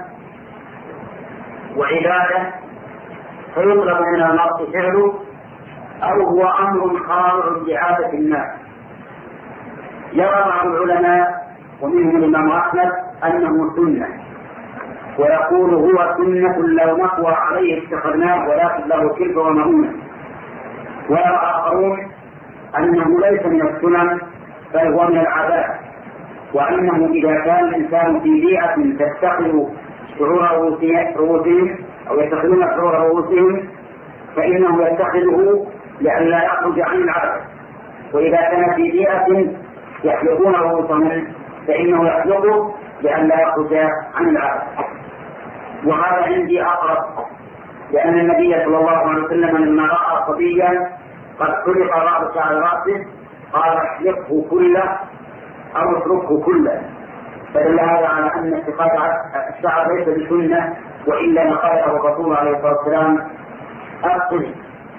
وعبادة فيطلب من المرء فعله أو هو أمر خاضع لعادة الناس؟ يرى بعض العلماء ومنهم الإمام أحمد أنه سنة، ويقول هو سنة لو نقوى عليه اتخذناه ولكن له كلب ومؤونة. ويرى آخرون أنه ليس من السنن بل هو من العادات، وأنه إذا كان الإنسان في بيئة تتخذ شعور رؤوسهم أو يتخذون شعور رؤوسهم فإنه يتخذه لئلا يخرج عن العادة، وإذا كان في بيئة يحلقون رؤوسهم فإنه يحلقه لئلا يخرج عن العادة. وهذا عندي أقرب، لأن النبي صلى الله عليه وسلم لما رأى صبيا قد خلق بعض شعر رأسه قال احلقه كله أو اتركه كله، فدل هذا على أن اتخاذ الشعر ليس بسنة، وإلا ما قاله الرسول عليه الصلاة والسلام أبطل.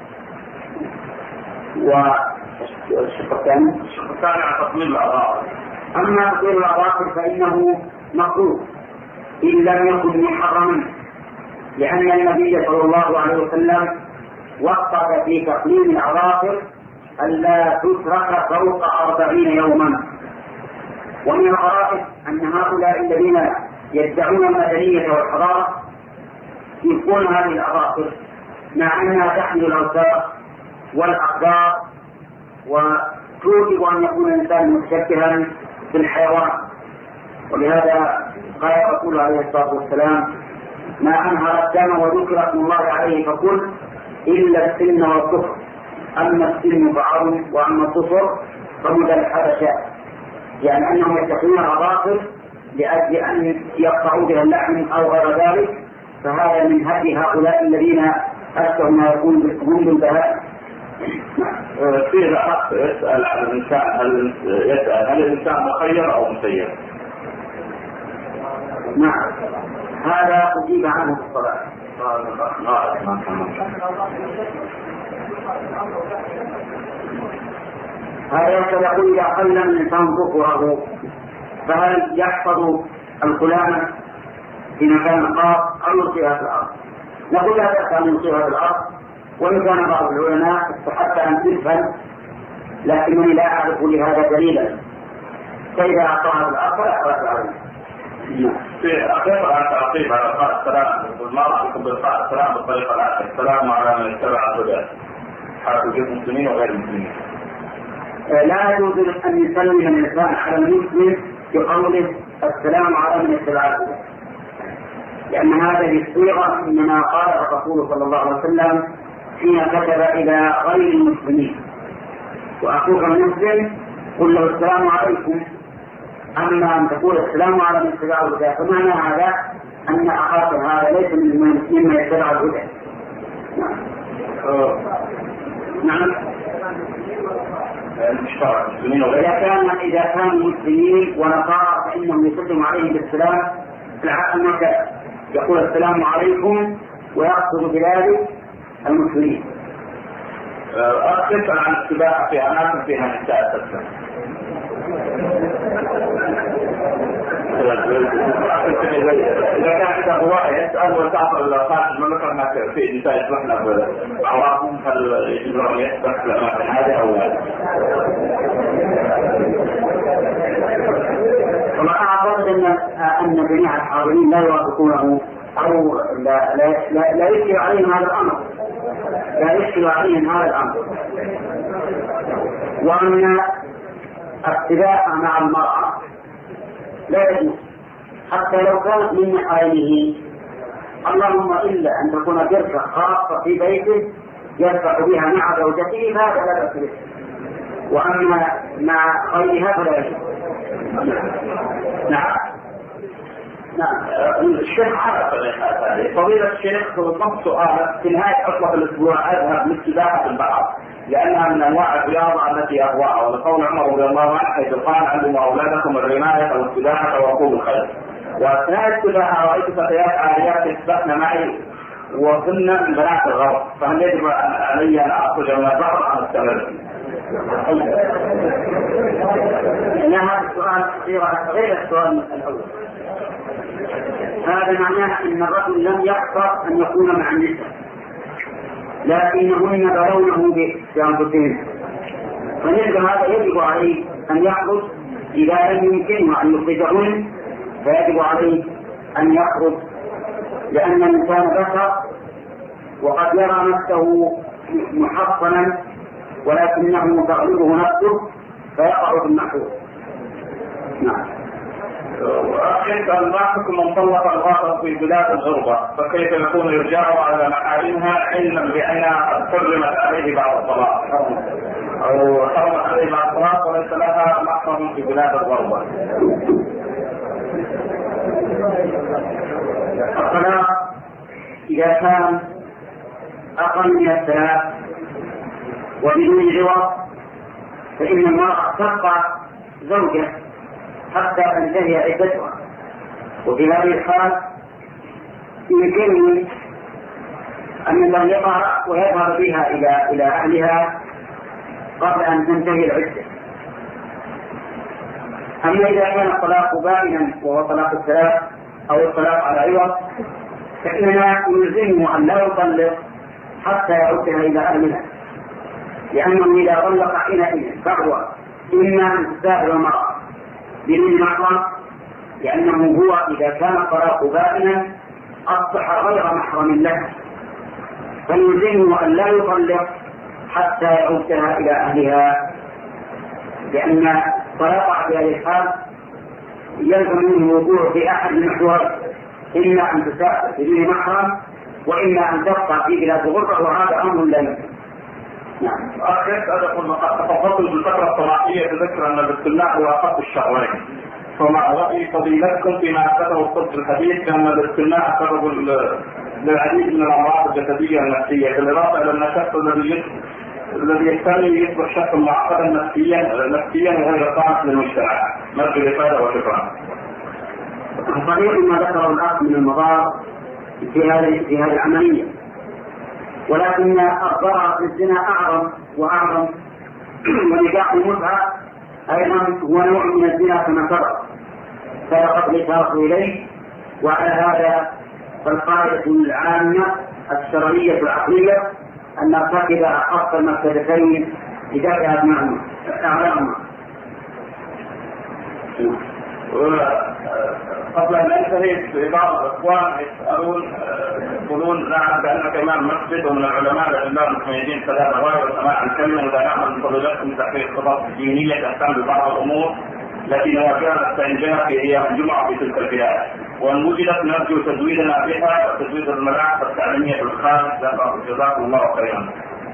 والشق الثاني الشق الثاني على تطويل الأظافر. أما تطويل الأظافر فإنه مكروه إن لم يكن محرما، لأن النبي صلى الله عليه وسلم وقف في تقليم الأظافر ألا تترك فوق أربعين يوما. ومن الغرائب أن هؤلاء الذين يدعون المدنية والحضارة يكون هذه الأظافر مع أنها تحمل الأوساخ والأقدار وتوجب أن يكون الإنسان متشبها بالحيوان. ولهذا قال الرسول عليه الصلاة والسلام ما أنهر الدم وذكر اسم الله عليه فكل إلا السن والكفر، أما السن فعظم وأما الكفر فمد الحبشاء، يعني أنهم يتخذون الأظافر لأجل أن يقطعوا بها اللحم أو غير ذلك، فهذا من هدي هؤلاء الذين أشبه ما يكون بالسجون بالبهائم. في أخ يسأل عن الإنسان هل يسأل هل الإنسان مخير أو مسير؟ نعم، هذا أجيب عنه في الصلاة. هذا يقول إذا قلم الإنسان ظهره فهل يحفظ الكلام في مكان خاص أو يلقيها في الأرض؟ نقول لا بأس أن يلقيها في الأرض، وإن كان بعض العلماء حتى أن تدفن، لكنني لا أعرف لهذا دليلا، فإذا أعطاها في الأرض فلا أعرف عليه. في أخيرا تعقيب على إلقاء السلام والمرأة يكون بإلقاء السلام بالطريقة الآتية: السلام على من اتبع الهدى، حتى وجود المسلمين وغير المسلمين. لا يجوز أن يسلم الإنسان على المسلم بقوله السلام على من اتبع الهدى، لأن هذه الصيغة إنما قال الرسول صلى الله عليه وسلم فيما كتب إلى غير المسلمين: وأخوك المسلم قل له السلام عليكم. أما أن تقول السلام على من اتبع الهدى فمعنى هذا أن أخاك هذا ليس ممن يتبع الهدى. نعم. إذا كان إذا كانوا مسلمين ونصارى فإنهم يسلم عليهم بالسلام، العالم يقول السلام عليكم ويقصد بذلك المسلمين. أكثر عن السباحة في أماكن فيها نساء تسلم. إذا كان عندك هواء يسأل وتعطل خارج المملكة هناك في نساء يسبحنا بعضهم، هل يجب أن يسبح في الأماكن هذه أو لا؟ وما أعتقد أن أن جميع الحاضرين لا يوافقونه أو لا لا لا, لا يشكل عليهم هذا الأمر، لا يشكل عليهم هذا الأمر. وأن السباحة مع المرأة لا يجوز حتى لو كانت من محارمه، اللهم إلا أن تكون بركة خاصة في بيته يدفع بها مع زوجته هذا لا بأس به، وأما مع غيرها فلا يجوز. نعم نعم. الشيخ عرف فضيلة الشيخ نص سؤال في نهاية عطلة الأسبوع أذهب للسباحة في البحر لأنها من أنواع الرياضة التي أهواها، ولقول عمر رضي الله عنه حيث قال علموا أولادكم الرماية والسباحة وركوب الخيل. وأثناء السباحة رأيت فتيات عاريات يسبحن معي وكن من بنات الغرب، فهل يجب علي أن أخرج من البحر أم أستمر؟ هذا السؤال غير السؤال الأول. هذا معناه أن الرجل لم يختار أن يكون مع النساء، لكنهن برونه بأنفسهم، فمثل هذا يجب عليه أن يخرج إذا لم يمكنه أن يخرجهن، فيجب عليه أن يخرج، لأن الإنسان بشر وقد يرى نفسه محصنا ولكنه تغلبه نفسه فيقع في المحظور. نعم. وأخيك أن حكم من طلق المرأة في بلاد الغربة فكيف يكون يرجعه على محارمها علما بأنها قد حرمت عليه بعد الطلاق أو حرمت عليه بعد الطلاق وليس لها محرم في بلاد الغربة؟ الطلاق إذا كان أقل من الثلاث وبدون عوض فإن المرأة تبقى زوجة حتى تنتهي عدتها، وفي هذه الحال يمكنه أن يطلقها ويذهب بها إلى إلى أهلها قبل أن تنتهي العدة. أما إذا كان الطلاق بائنا وهو طلاق الثلاث أو الطلاق على عوض فإننا نلزمه أن لا يطلق حتى يعودها إلى أهلها، لأنه إذا طلق حينئذ بعضها إما أن تسافر المرأة بدون محرم، لأنه هو إذا كان الطلاق بائنا أصبح غير محرم له، فيلزمه أن لا يطلق حتى يعودها إلى أهلها، لأن طلاق في هذه الحال يلزم منه الوقوع في أحد المحورين، إما أن تسافر بدون محرم وإما أن تبقى في بلاد الغربة، وهذا أمر لا يمكن. نعم. أخيرا أدخل تفضلت بالفترة الطلاقية تذكر أن الاستمناء هو أخف الشهوين، فمع رأي فضيلتكم فيما أثبته الطب الحديث كان الاستمناء سبب للعديد من الأمراض الجسدية والنفسية، بالإضافة إلى أن الشخص الذي الذي يستمر يصبح شخصا معقدا نفسيا نفسيا وغير صالح للمجتمع. نرجو الإفادة وشكرا. صحيح ما ذكره الأخ من المضار في هذه في هذه العملية، ولكن الضرر في الزنا أعظم وأعظم، ونكاح المتعة أيضا هو نوع من الزنا كما سبق سبقت الإشارة إليه. وعلى هذا فالقاعدة العامة الشرعية العقلية أن نرتكب أخف المفسدتين بدافع أعلاهما. قبل أن ننتهي بعض الإخوان يسألون يقولون نعم بأنك إمام مسجد ومن العلماء الأئمة المتميزين في هذا الرأي وسماع الكلمة، وإذا نعمل من فضيلتكم تحقيق خطط دينية تهتم ببعض الأمور التي نواجهها نستنجها في أيام الجمعة في تلك البلاد، وأن وجدت نرجو تزويدنا بها وتزويد الملاحظ التعليمية في الخارج. جزاكم الله خيرا.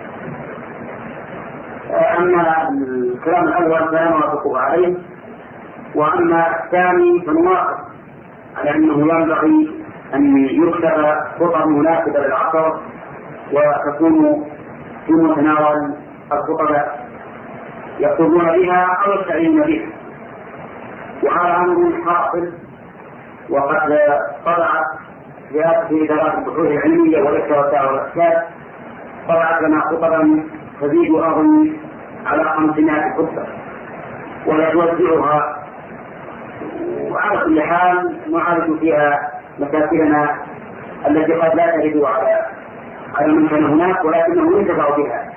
أما الكلام الأول فلا نوافقه عليه، وأما الثاني فنوافق على أنه ينبغي أن يكتب خطط مناسبة للعصر وتكون في متناول الخطباء يكتبون بها أو يستعينون بها، وهذا أمر حاصل. وقد طلعت في إدارات البحوث العلمية والإكتراثات والأحكام طلعت لنا خطبا تزيد أظن على خمسمائة خطبة ونوزعها، وعلى كل حال نعالج فيها مشاكلنا التي قد لا تجد على على من كان هناك ولكنه ينتفع بها.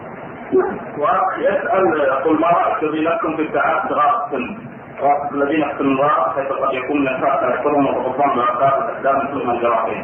ويسأل يقول ما رأيك لكم في ادعاء صغار السن الذين في الامراء حيث قد يكون نساء تذكرهم وتقصان بعقاب الأسلام ثم الجراحين؟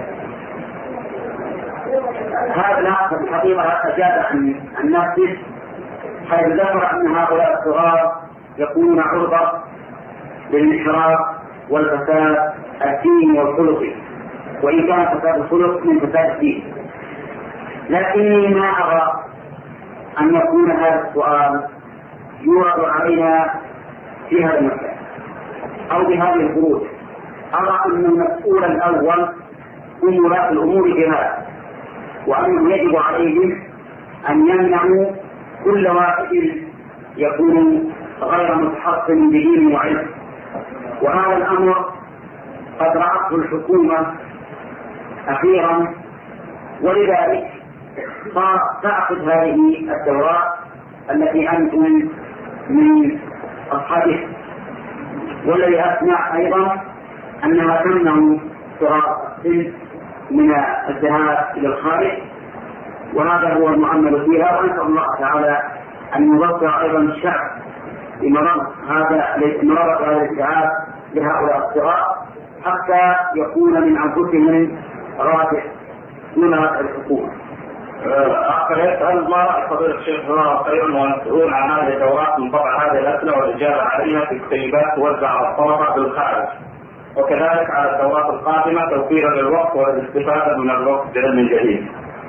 هذا الأخ في الحقيقة أجاب عن نفسه حيث ذكر أن هؤلاء الصغار يكونون عرضة للانحراف والفساد الديني والخلقي، وإن كان فساد الخلق من فساد الدين. لكني ما أرى أن يكون هذا السؤال يورد علينا في هذا المكان أو بهذه الخروج. أرى أن المسؤول الأول هم ولاة الأمور بهذا، وأنه يجب عليهم أن يمنعوا كل واحد يكون غير متحصن بدين وعلم. وهذا الأمر قد رأته الحكومة أخيرا، ولذلك تأخذ هذه الدورات التي أنتم من أصحابها، والذي أسمع أيضا أنها تمنع صغار السن من الذهاب إلى الخارج، وهذا هو المؤمل فيها. ونسأل الله تعالى أن يبصر أيضا الشعب بمرض هذا مرض هذا الاتعاب لهؤلاء الصغار، حتى يكون من أنفسهم رافع دون الحكومة. أخر يسأل ما رأي فضيلة الشيخ جزاه خيرا ومسؤول عن هذه الدورات من طبع هذه الأسئلة والإجابة عليها في كتيبات توزع على الطلبة بالخارج، وكذلك على الدورات القادمة توفيرا للوقت والاستفادة من الوقت بعلم جديد.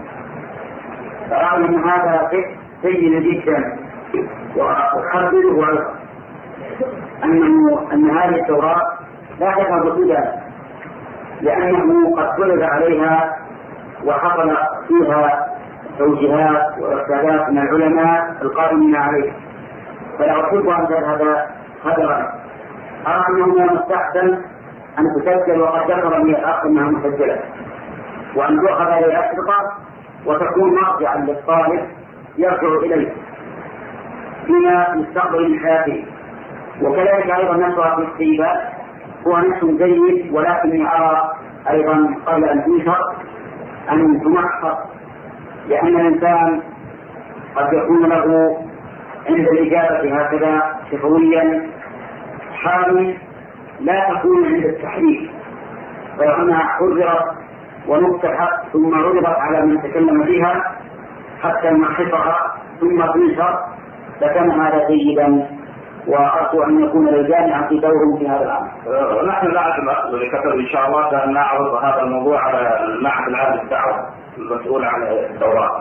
أعلم أن هذا سيء جدا، وأحذره أيضا أنه أن هذه الدورات لا تذهب سدى، لأنه قد فرض عليها وحصل فيها توجيهات وإرشادات من العلماء القائمين عليه، فلا أحب أن تذهب هدرا. أرى أنه من المستحسن أن تسجل، وقد ذكر لي الأخ أنها مسجلة، وأن تؤخذ هذه الأشرطة وتكون مرجعا للطالب يرجع إليه فيما يستقبل من حياته. وكذلك أيضا نشرها في الكتيبات هو نشر جيد، ولكني أرى أيضا قبل أن تنشر أن تمحص، لأن الإنسان قد يكون له عند الإجابة هكذا شفويا حال لا تكون عند التحريف، فإنها حذرت ونفتحت ثم عرضت على من تكلم بها حتى نحفظها ثم تنشر، لكان هذا جيدا، وأرجو أن يكون للجامعة في دور في هذا الأمر. ونحن نعرف الأخذ لكثر إن شاء الله بأن نعرض هذا الموضوع على المعهد العام للدعوة المسؤول عن الدورات.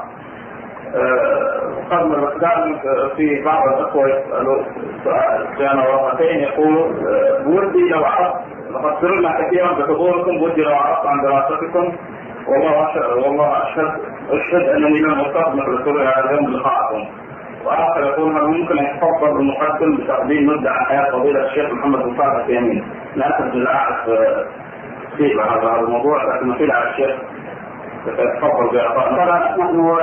قبل الإقدام في بعض الأخوة يسألوا سؤال ورقتين، يقول بودي لو عرفت لقد سررنا كثيرا بحضوركم، بودي لو عرفت عن دراستكم، والله أشهد والله أشهد أشهد أنني لم أصاب من سرور هذا اليوم لقاءكم. وآخر يقول هل ممكن أن يتفضل المقدم بتقديم مدة عن حياة فضيلة الشيخ محمد بن صالح اليمين؟ لا أدري لا أعرف كيف هذا الموضوع، لكن مثيل على الشيخ تفضل بإعطاء. نحن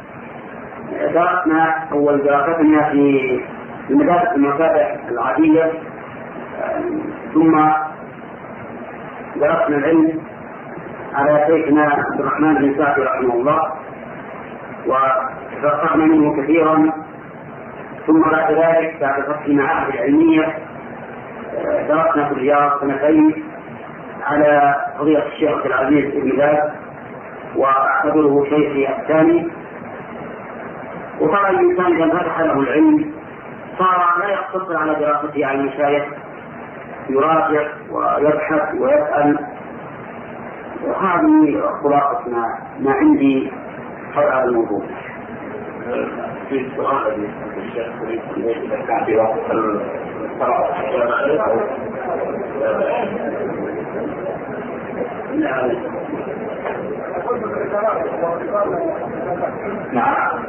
درسنا أول دراستنا في المدارس المتابعة العادية، ثم درسنا العلم على شيخنا عبد الرحمن بن سعد رحمه الله، وتفقهنا منه كثيرا. ثم بعد ذلك بعد فتح المعاهد العلمية درسنا في الرياض سنتين على فضيلة الشيخ عبد العزيز بن باز، وأعتبره شيخي الثاني. وطبعا الإنسان إذا فتح له العلم صار لا يقتصر على دراسته على المشايخ، يراجع ويبحث ويسأل. وهذه خلاصة ما عندي حول هذا الموضوع. في سؤال الشيخ إذا كان في وقت القراءة نعم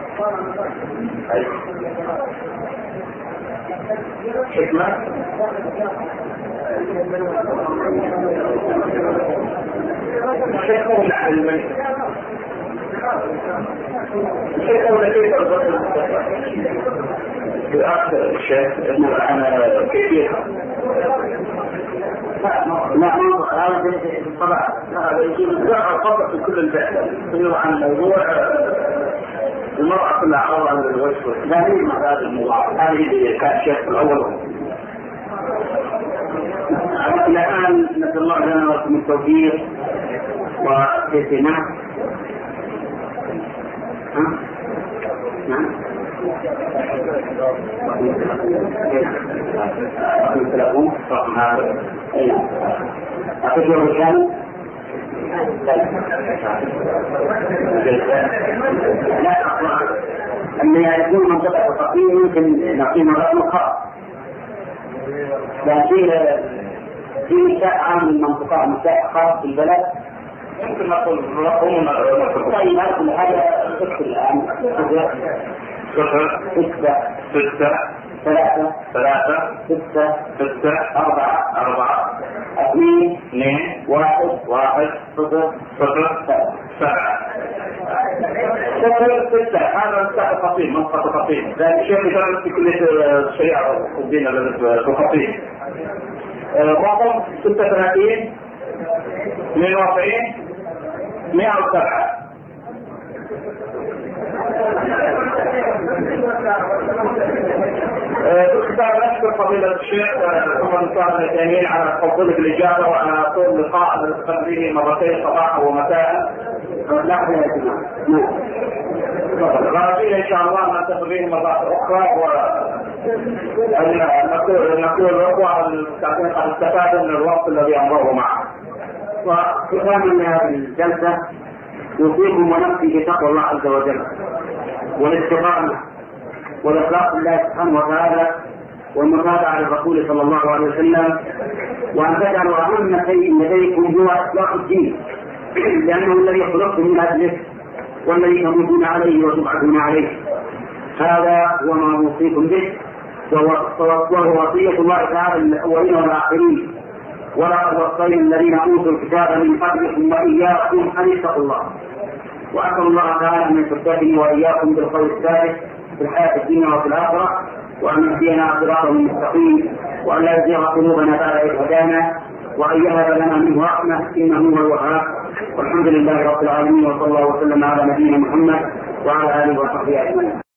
حكمة شيخون على الميت شيخون كيف الرجل بآخر الشيخ إنه أنا كثير لا هذا في الصلاة، لا الخطأ في كل الفعل يقول عن موضوع المرأة كلها عورة من الوجه، لا هي هذا الموضوع. هذه اللي كان الشيخ الأول. الآن نسأل الله لنا ولكم التوفيق والاهتمام. نعم ثلاثون رقم هذا أين أعطيك الرجال لا أقرأ أن يكون منطقة تقييم يمكن نقيم الرقم خاص لكن في مساء عام المنطقة مساء خاص بالبلد ممكن نقول رقم طيب هذه هذا صفر الآن صفر ستة ستة ثلاثة ثلاثة ستة ستة أربعة أربعة اثنين اثنين واحد واحد صفر صفر سبعة صفر ستة. هذا مساحة خطير منطقة خطير لأن الشيخ يدرس في كلية الشريعة والدين في خطير. رقم ستة وثلاثين اثنين وأربعين مئة وسبعة. باختصار نشكر فضيلة الشيخ محمد صالح الجميل على تفضله بالإجابة وعلى طول لقاء نستقبله مرتين صباحا ومساء. لا يا جماعة غالبين إن شاء الله نلتقي به مرات أخرى ونقول نقول الأخوة الذين قد استفادوا من الوقت الذي أمره معه. وختاما لهذه الجلسة يوصيكم ونفسي بتقوى الله عز وجل والاستقامة والإخلاص لله سبحانه وتعالى والمتابعة للرسول صلى الله عليه وسلم، وأن تجعلوا أهم شيء لديكم هو إصلاح الدين لأنه الذي خلقتم من أجله والذي تموتون عليه وتبعثون عليه. هذا هو ما نوصيكم به وهو وصية الله تعالى للأولين والآخرين، ولقد وصينا الذين أوتوا الكتاب من قبلكم وإياكم أن اتقوا الله. وأسأل الله تعالى أن يثبتني وإياكم بالقول الثابت في الحياة الدنيا وفي الآخرة، وأن يهدينا صراطا مستقيم، وأن لا يزيغ قلوبنا بعد إذ هدانا، وأن يهب لنا منه رحمة إنه هو الوهاب. والحمد لله رب العالمين، وصلى الله وسلم على نبينا محمد وعلى آله وصحبه أجمعين.